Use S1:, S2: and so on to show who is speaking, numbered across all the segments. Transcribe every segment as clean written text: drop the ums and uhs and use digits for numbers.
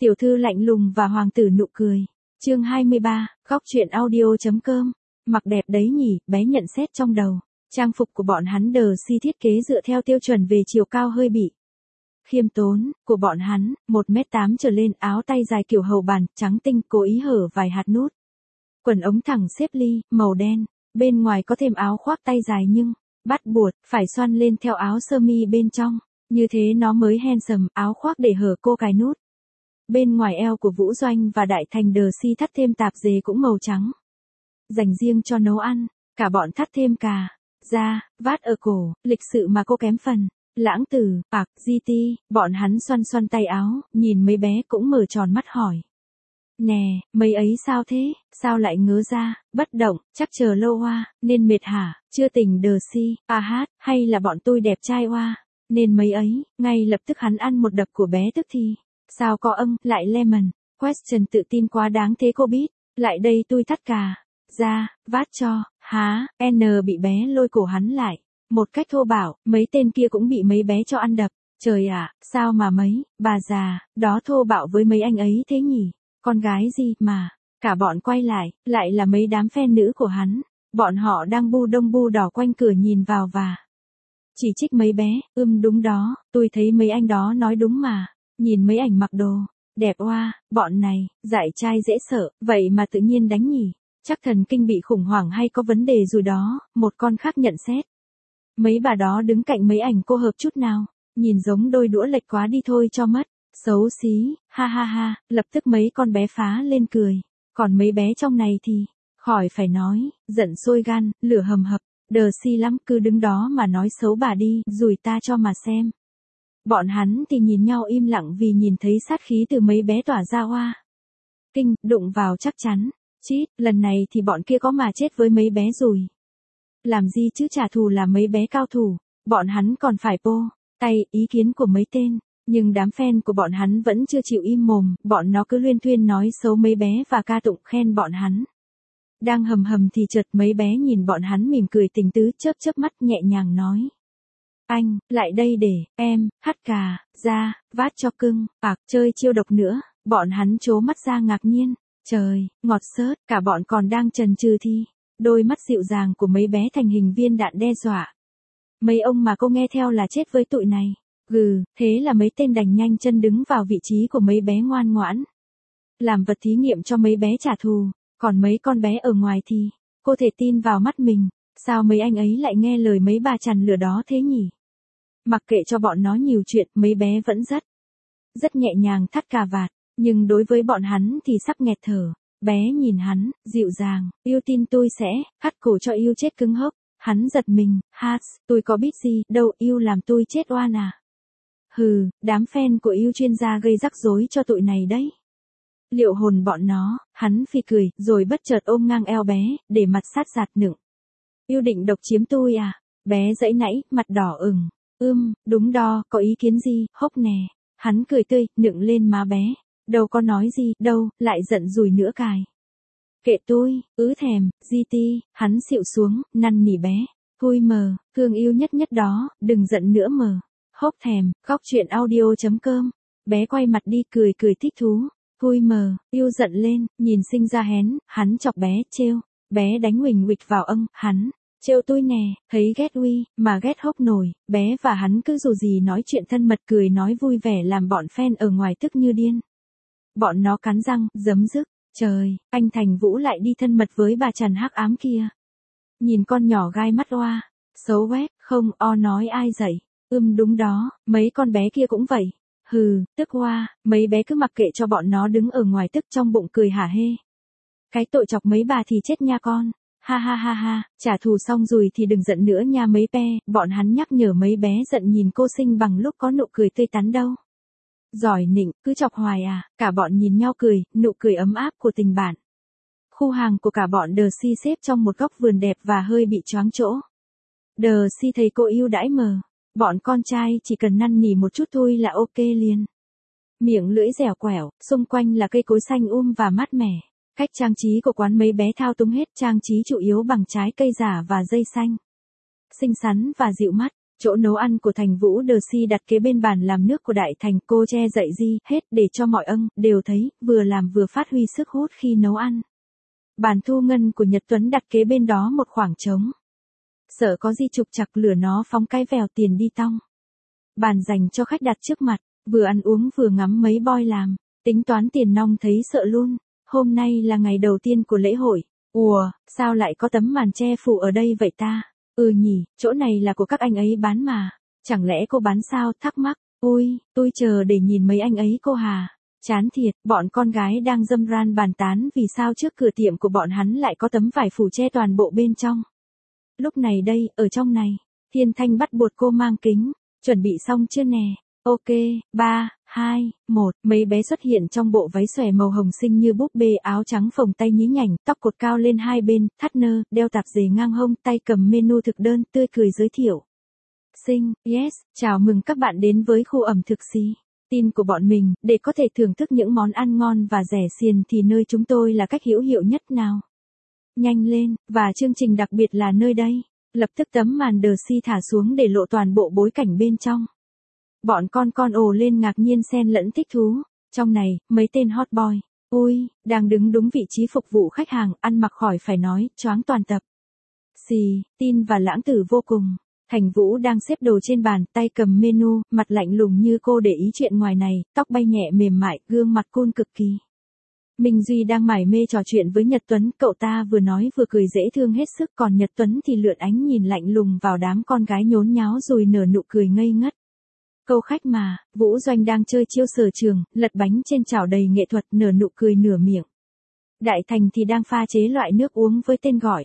S1: Tiểu thư lạnh lùng và hoàng tử nụ cười. Chương 23, góc truyện audio.com. Mặc đẹp đấy nhỉ, bé nhận xét trong đầu. Trang phục của bọn hắn đờ si thiết kế dựa theo tiêu chuẩn về chiều cao hơi bị khiêm tốn của bọn hắn, 1m8 trở lên, áo tay dài kiểu hầu bàn, trắng tinh, cố ý hở vài hạt nút. Quần ống thẳng xếp ly, màu đen, bên ngoài có thêm áo khoác tay dài nhưng bắt buộc phải xoăn lên theo áo sơ mi bên trong, như thế nó mới handsome. Áo khoác để hở cô cài nút. Bên ngoài eo của Vũ Doanh và Đại Thành đờ si thắt thêm tạp dề cũng màu trắng, dành riêng cho nấu ăn. Cả bọn thắt thêm cà da vát ở cổ, lịch sự mà cô kém phần. Lãng Tử, Bạc, GT, bọn hắn xoăn xoăn tay áo, nhìn mấy bé cũng mở tròn mắt hỏi. Nè, mấy ấy sao thế, sao lại ngớ ra, bất động, chắc chờ lâu hoa, nên mệt hả, chưa tỉnh đờ si, hát, hay là bọn tôi đẹp trai hoa, nên mấy ấy, ngay lập tức hắn ăn một đập của bé tức thì. Sao có lại lemon, question tự tin quá đáng thế cô biết, lại đây tôi thắt cà da vát cho, bị bé lôi cổ hắn lại. Một cách thô bạo, mấy tên kia cũng bị mấy bé cho ăn đập. Trời ạ, sao mà mấy bà già đó thô bạo với mấy anh ấy thế nhỉ? Con gái gì mà? Cả bọn quay lại là mấy đám fan nữ của hắn. Bọn họ đang bu đông bu đỏ quanh cửa nhìn vào và chỉ trích mấy bé. Đúng đó, tôi thấy mấy anh đó nói đúng mà. Nhìn mấy ảnh mặc đồ đẹp oa, bọn này dại trai dễ sợ, vậy mà tự nhiên đánh nhỉ? Chắc thần kinh bị khủng hoảng hay có vấn đề rồi đó. Một con khác nhận xét. Mấy bà đó đứng cạnh mấy ảnh cô hợp chút nào, nhìn giống đôi đũa lệch quá đi thôi cho mất. Xấu xí, ha ha ha, lập tức mấy con bé phá lên cười. Còn mấy bé trong này thì, khỏi phải nói, giận sôi gan, lửa hầm hập, đờ si lắm, cứ đứng đó mà nói xấu bà đi, rủi ta cho mà xem. Bọn hắn thì nhìn nhau im lặng vì nhìn thấy sát khí từ mấy bé tỏa ra oa. Kinh, đụng vào chắc chắn. Chít, lần này thì bọn kia có mà chết với mấy bé rồi. Làm gì chứ, trả thù là mấy bé cao thủ, bọn hắn còn phải tay ý kiến của mấy tên, nhưng đám fan của bọn hắn vẫn chưa chịu im mồm, bọn nó cứ luyên thuyên nói xấu mấy bé và ca tụng khen bọn hắn. Đang hầm hầm thì chợt mấy bé nhìn bọn hắn mỉm cười tình tứ, chớp chớp mắt nhẹ nhàng nói. Anh, lại đây để em hắt cà da vát cho cưng, chơi chiêu độc nữa. Bọn hắn trố mắt ra ngạc nhiên. Trời, ngọt xớt, cả bọn còn đang chần chừ thì đôi mắt dịu dàng của mấy bé thành hình viên đạn đe dọa. Mấy ông mà cô nghe theo là chết với tụi này. Thế là mấy tên đành nhanh chân đứng vào vị trí của mấy bé ngoan ngoãn. Làm vật thí nghiệm cho mấy bé trả thù. Còn mấy con bé ở ngoài thì, cô thể tin vào mắt mình. Sao mấy anh ấy lại nghe lời mấy bà chằn lửa đó thế nhỉ? Mặc kệ cho bọn nó nhiều chuyện, mấy bé vẫn rất nhẹ nhàng thắt cà vạt. Nhưng đối với bọn hắn thì sắp nghẹt thở. Bé nhìn hắn, dịu dàng, yêu tin tôi sẽ hắt cổ cho yêu chết cứng hốc. Hắn giật mình, tôi có biết gì đâu, yêu làm tôi chết oan à. Đám fan của yêu chuyên gia gây rắc rối cho tụi này đấy. Liệu hồn bọn nó, hắn phì cười, rồi bất chợt ôm ngang eo bé, để mặt sát giạt nựng. Yêu định độc chiếm tôi à? Bé giãy nãy, mặt đỏ ửng. Đúng đó, có ý kiến gì, hốc nè. Hắn cười tươi, nựng lên má bé. Đâu có nói gì, đâu, lại giận dùi nữa cài. Kệ tôi, thèm, GT, hắn xịu xuống, năn nỉ bé. Thôi mờ, thương yêu nhất nhất đó, đừng giận nữa mờ. Hốc thèm, góc truyện audio.com. Bé quay mặt đi cười thích thú. Thôi mờ, yêu giận lên, nhìn sinh ra hén, hắn chọc bé, trêu. Bé đánh huỳnh huỵch vào hắn. Trêu tôi nè, thấy ghét uy, mà ghét hốc nổi. Bé và hắn cứ dù gì nói chuyện thân mật cười nói vui vẻ làm bọn fan ở ngoài tức như điên. Bọn nó cắn răng, giấm dứt. Trời, anh Thành Vũ lại đi thân mật với bà chằn hắc ám kia. Nhìn con nhỏ gai mắt oa. Xấu quét, không, nói ai dậy. Đúng đó, mấy con bé kia cũng vậy. Tức oa, mấy bé cứ mặc kệ cho bọn nó đứng ở ngoài tức trong bụng cười hả hê. Cái tội chọc mấy bà thì chết nha con. Ha ha ha ha, trả thù xong rồi thì đừng giận nữa nha mấy pe. Bọn hắn nhắc nhở mấy bé giận nhìn cô xinh bằng lúc có nụ cười tươi tắn đâu. Giỏi nịnh, cứ chọc hoài à, cả bọn nhìn nhau cười, nụ cười ấm áp của tình bạn. Khu hàng của cả bọn đờ si xếp trong một góc vườn đẹp và hơi bị choáng chỗ. Đờ si thấy cô yêu đãi mờ. Bọn con trai chỉ cần năn nỉ một chút thôi là ok liền. Miệng lưỡi dẻo quẻo, xung quanh là cây cối xanh và mát mẻ. Cách trang trí của quán mấy bé thao túng hết, trang trí chủ yếu bằng trái cây giả và dây xanh. Xinh xắn và dịu mắt. Chỗ nấu ăn của Thành Vũ Đờ-si đặt kế bên bàn làm nước của Đại Thành, cô che dậy di hết để cho mọi đều thấy, vừa làm vừa phát huy sức hút khi nấu ăn. Bàn thu ngân của Nhật Tuấn đặt kế bên đó một khoảng trống. Sợ có di trục trặc lửa nó phóng cái vèo tiền đi tong. Bàn dành cho khách đặt trước mặt, vừa ăn uống vừa ngắm mấy boy làm, tính toán tiền nong thấy sợ luôn. Hôm nay là ngày đầu tiên của lễ hội. Ùa, sao lại có tấm màn che phủ ở đây vậy ta? Nhỉ, chỗ này là của các anh ấy bán mà. Chẳng lẽ cô bán sao? Thắc mắc. Ôi, tôi chờ để nhìn mấy anh ấy cô hà. Chán thiệt, bọn con gái đang râm ran bàn tán vì sao trước cửa tiệm của bọn hắn lại có tấm vải phủ che toàn bộ bên trong. Lúc này đây, ở trong này, Thiên Thanh bắt buộc cô mang kính. Chuẩn bị xong chưa nè? Ok, 3, 2, 1. Mấy bé xuất hiện trong bộ váy xòe màu hồng xinh như búp bê, áo trắng phồng tay nhí nhảnh, tóc cột cao lên hai bên, thắt nơ, đeo tạp dề ngang hông, tay cầm menu thực đơn, tươi cười giới thiệu. Yes, chào mừng các bạn đến với khu ẩm thực xí. Tin của bọn mình, để có thể thưởng thức những món ăn ngon và rẻ xiên thì nơi chúng tôi là cách hữu hiệu nhất nào. Nhanh lên, và chương trình đặc biệt là nơi đây. Lập tức tấm màn Đờ-si thả xuống để lộ toàn bộ bối cảnh bên trong. Bọn con ồ lên ngạc nhiên xen lẫn thích thú. Trong này, mấy tên hot boy, ui, đang đứng đúng vị trí phục vụ khách hàng, ăn mặc khỏi phải nói, choáng toàn tập. Tin và lãng tử vô cùng. Thành Vũ đang xếp đồ trên bàn, tay cầm menu, mặt lạnh lùng như cô để ý chuyện ngoài này, tóc bay nhẹ mềm mại, gương mặt cool cực kỳ. Minh Duy đang mải mê trò chuyện với Nhật Tuấn, cậu ta vừa nói vừa cười dễ thương hết sức, còn Nhật Tuấn thì lượn ánh nhìn lạnh lùng vào đám con gái nhốn nháo rồi nở nụ cười ngây ngất. Câu khách mà, Vũ Doanh đang chơi chiêu sở trường, lật bánh trên chảo đầy nghệ thuật, nở nụ cười nửa miệng. Đại Thành thì đang pha chế loại nước uống với tên gọi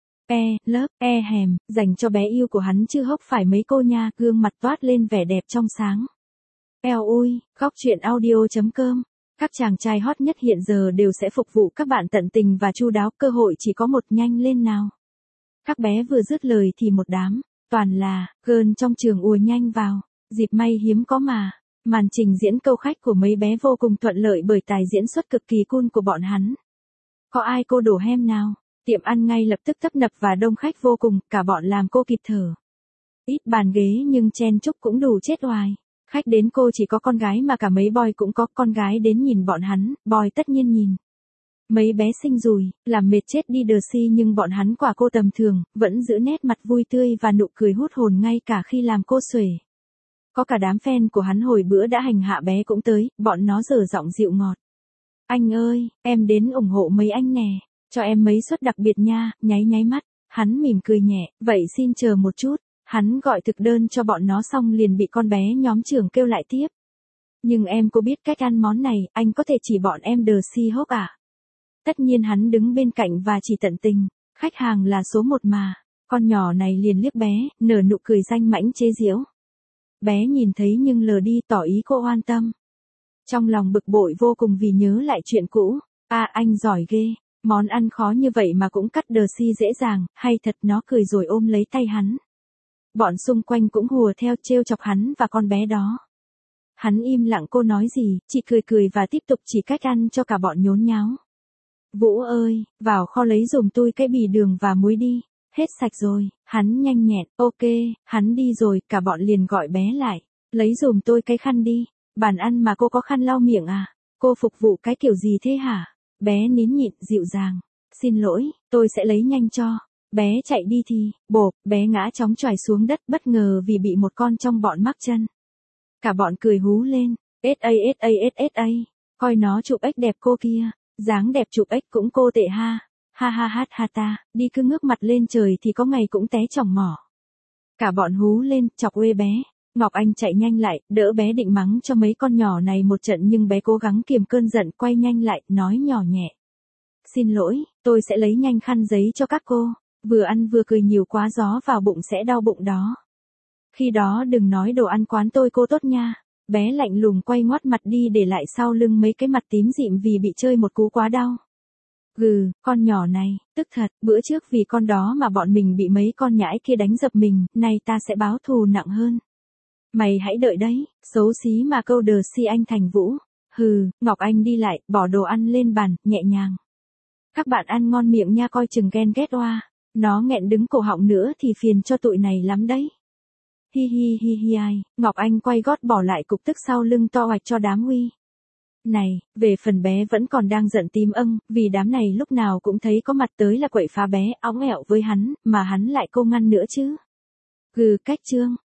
S1: hèm, dành cho bé yêu của hắn chứ hốc phải mấy cô nha, gương mặt toát lên vẻ đẹp trong sáng. Ui, góc truyện audio.com. Các chàng trai hot nhất hiện giờ đều sẽ phục vụ các bạn tận tình và chu đáo, cơ hội chỉ có một, nhanh lên nào. Các bé vừa dứt lời thì một đám, toàn là, girl trong trường ùa nhanh vào, dịp may hiếm có mà. Màn trình diễn câu khách của mấy bé vô cùng thuận lợi bởi tài diễn xuất cực kỳ cool của bọn hắn. Có ai cô đổ hem nào? Tiệm ăn ngay lập tức tấp nập và đông khách vô cùng, cả bọn làm cô kịp thở. Ít bàn ghế nhưng chen chúc cũng đủ chết hoài. Khách đến cô chỉ có con gái mà cả mấy boy cũng có, con gái đến nhìn bọn hắn, boy tất nhiên nhìn. Mấy bé xinh rùi, làm mệt chết đi Đờ-si nhưng bọn hắn quả cô tầm thường, vẫn giữ nét mặt vui tươi và nụ cười hút hồn ngay cả khi làm cô xuể. Có cả đám fan của hắn hồi bữa đã hành hạ bé cũng tới, bọn nó dở giọng dịu ngọt. Anh ơi, em đến ủng hộ mấy anh nè, cho em mấy suất đặc biệt nha, nháy mắt. Hắn mỉm cười nhẹ, vậy xin chờ một chút. Hắn gọi thực đơn cho bọn nó xong liền bị con bé nhóm trưởng kêu lại tiếp. Nhưng em có biết cách ăn món này, anh có thể chỉ bọn em Đờ-si hốc à? Tất nhiên hắn đứng bên cạnh và chỉ tận tình, khách hàng là số một mà. Con nhỏ này liền liếc bé, nở nụ cười danh mãnh chế giễu. Bé nhìn thấy nhưng lờ đi, tỏ ý cô oan tâm. Trong lòng bực bội vô cùng vì nhớ lại chuyện cũ. Anh giỏi ghê, món ăn khó như vậy mà cũng cắt Đờ-si dễ dàng, hay thật. Nó cười rồi ôm lấy tay hắn. Bọn xung quanh cũng hùa theo trêu chọc hắn và con bé đó. Hắn im lặng, cô nói gì, chỉ cười và tiếp tục chỉ cách ăn cho cả bọn nhốn nháo. Vũ ơi, vào kho lấy giùm tôi cái bì đường và muối đi, hết sạch rồi. Hắn nhanh nhẹn, ok, hắn đi rồi, cả bọn liền gọi bé lại. Lấy giùm tôi cái khăn đi, bàn ăn mà cô có khăn lau miệng à? Cô phục vụ cái kiểu gì thế hả? Bé nín nhịn, dịu dàng. Xin lỗi, tôi sẽ lấy nhanh cho. Bé chạy đi thì, bộp, bé ngã chóng choài xuống đất bất ngờ vì bị một con trong bọn mắc chân. Cả bọn cười hú lên, sa, coi nó chụp ếch đẹp cô kia, dáng đẹp chụp ếch cũng cô tệ ha, ha ta, đi cứ ngước mặt lên trời thì có ngày cũng té chỏng mỏ. Cả bọn hú lên, chọc uê bé. Ngọc Anh chạy nhanh lại, đỡ bé định mắng cho mấy con nhỏ này một trận nhưng bé cố gắng kiềm cơn giận, quay nhanh lại, nói nhỏ nhẹ. Xin lỗi, tôi sẽ lấy nhanh khăn giấy cho các cô. Vừa ăn vừa cười nhiều quá gió vào bụng sẽ đau bụng đó. Khi đó đừng nói đồ ăn quán tôi cô tốt nha. Bé lạnh lùng quay ngoắt mặt đi để lại sau lưng mấy cái mặt tím dịm vì bị chơi một cú quá đau. Con nhỏ này, tức thật, bữa trước vì con đó mà bọn mình bị mấy con nhãi kia đánh dập mình, nay ta sẽ báo thù nặng hơn. Mày hãy đợi đấy, xấu xí mà câu Đờ-si anh Thành Vũ. Ngọc Anh đi lại, bỏ đồ ăn lên bàn, nhẹ nhàng. Các bạn ăn ngon miệng nha, coi chừng ghen ghét oa. Nó nghẹn đứng cổ họng nữa thì phiền cho tụi này lắm đấy. Hi hi hi hi ai, Ngọc Anh quay gót bỏ lại cục tức sau lưng to hoạch cho đám Huy. Này, về phần bé vẫn còn đang giận tím vì đám này lúc nào cũng thấy có mặt tới là quậy phá bé, óng ẹo với hắn, mà hắn lại cô ngăn nữa chứ. Cách Trương.